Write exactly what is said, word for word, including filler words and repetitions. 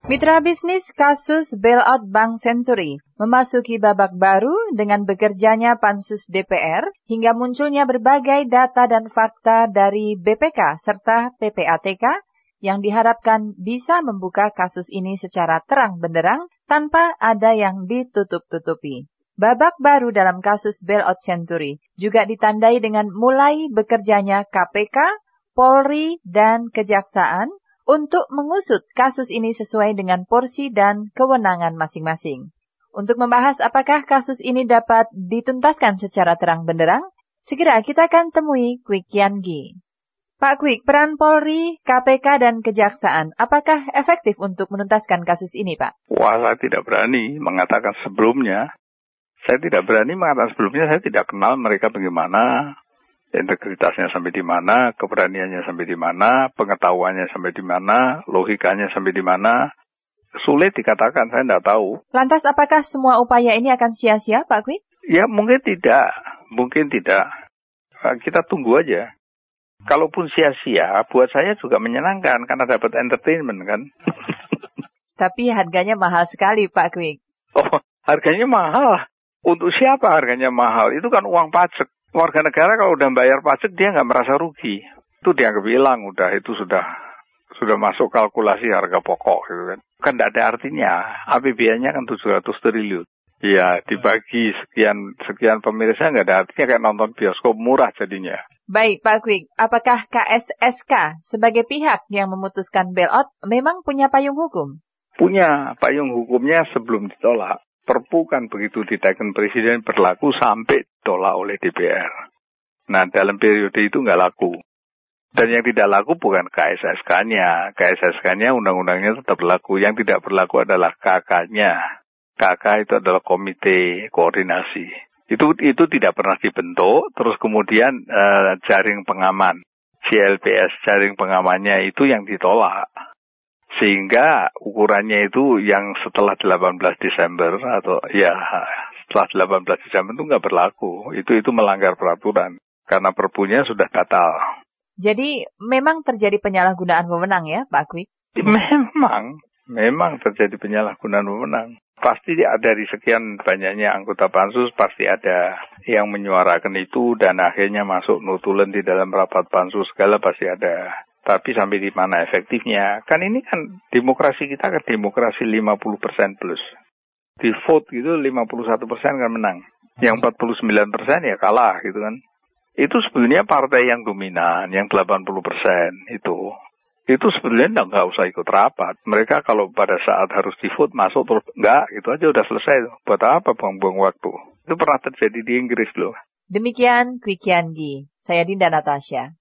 Mitra bisnis kasus bailout Bank Century memasuki babak baru dengan bekerjanya Pansus D P R hingga munculnya berbagai data dan fakta dari B P K serta P P A T K yang diharapkan bisa membuka kasus ini secara terang benderang tanpa ada yang ditutup-tutupi. Babak baru dalam kasus bailout Century juga ditandai dengan mulai bekerjanya K P K, Polri, dan Kejaksaan untuk mengusut kasus ini sesuai dengan porsi dan kewenangan masing-masing. Untuk membahas apakah kasus ini dapat dituntaskan secara terang benderang, segera kita akan temui Kwik Kiangi. Pak Kwik, peran Polri, K P K, dan Kejaksaan, apakah efektif untuk menuntaskan kasus ini, Pak? Wah, saya tidak berani mengatakan sebelumnya. Saya tidak berani mengatakan sebelumnya, saya tidak kenal mereka bagaimana. Integritasnya sampai di mana, keberaniannya sampai di mana, pengetahuannya sampai di mana, logikanya sampai di mana. Sulit dikatakan, saya tidak tahu. Lantas apakah semua upaya ini akan sia-sia, Pak Kwik? Ya mungkin tidak, mungkin tidak. Kita tunggu aja. Kalaupun sia-sia, buat saya juga menyenangkan karena dapat entertainment kan. Tapi harganya mahal sekali, Pak Kwik. Oh, harganya mahal. Untuk siapa harganya mahal? Itu kan uang pajak. Warga negara kalau udah bayar pajak dia nggak merasa rugi. Itu dianggap hilang, udah itu sudah sudah masuk kalkulasi harga pokok gitu kan. Kan tidak ada artinya. A P B N-nya kan tujuh ratus triliun. Ya dibagi sekian sekian pemirsa nggak ada artinya, kayak nonton bioskop murah jadinya. Baik Pak Kwik, apakah K S S K sebagai pihak yang memutuskan bailout memang punya payung hukum? Punya payung hukumnya sebelum ditolak. Perpu kan begitu diteken Presiden berlaku sampai ditolak oleh D P R. Nah, dalam periode itu nggak laku. Dan yang tidak laku bukan K S S K-nya. K S S K-nya undang-undangnya tetap berlaku. Yang tidak berlaku adalah K K-nya. K K itu adalah Komite Koordinasi. Itu itu tidak pernah dibentuk. Terus kemudian uh, jaring pengaman. C L P S, jaring pengamannya itu yang ditolak. Sehingga ukurannya itu yang setelah delapan belas Desember atau ya setelah delapan belas Desember itu nggak berlaku. Itu itu melanggar peraturan karena perpunya sudah batal. Jadi memang terjadi penyalahgunaan wewenang ya, Pak Kwik? Memang, memang terjadi penyalahgunaan wewenang. Pasti dari sekian banyaknya anggota pansus pasti ada yang menyuarakan itu dan akhirnya masuk nutulen di dalam rapat pansus segala pasti ada. Tapi sampai di mana efektifnya? Kan ini kan demokrasi kita kan demokrasi lima puluh persen plus. Di vote gitu lima puluh satu persen kan menang. Yang empat puluh sembilan persen ya kalah gitu kan. Itu sebetulnya partai yang dominan, yang delapan puluh persen itu. Itu sebetulnya nggak usah ikut rapat. Mereka kalau pada saat harus di vote masuk terus enggak, gitu aja udah selesai. Buat apa buang-buang waktu? Itu pernah terjadi di Inggris loh. Demikian Kwik Kiangi. Saya Dinda Natasha.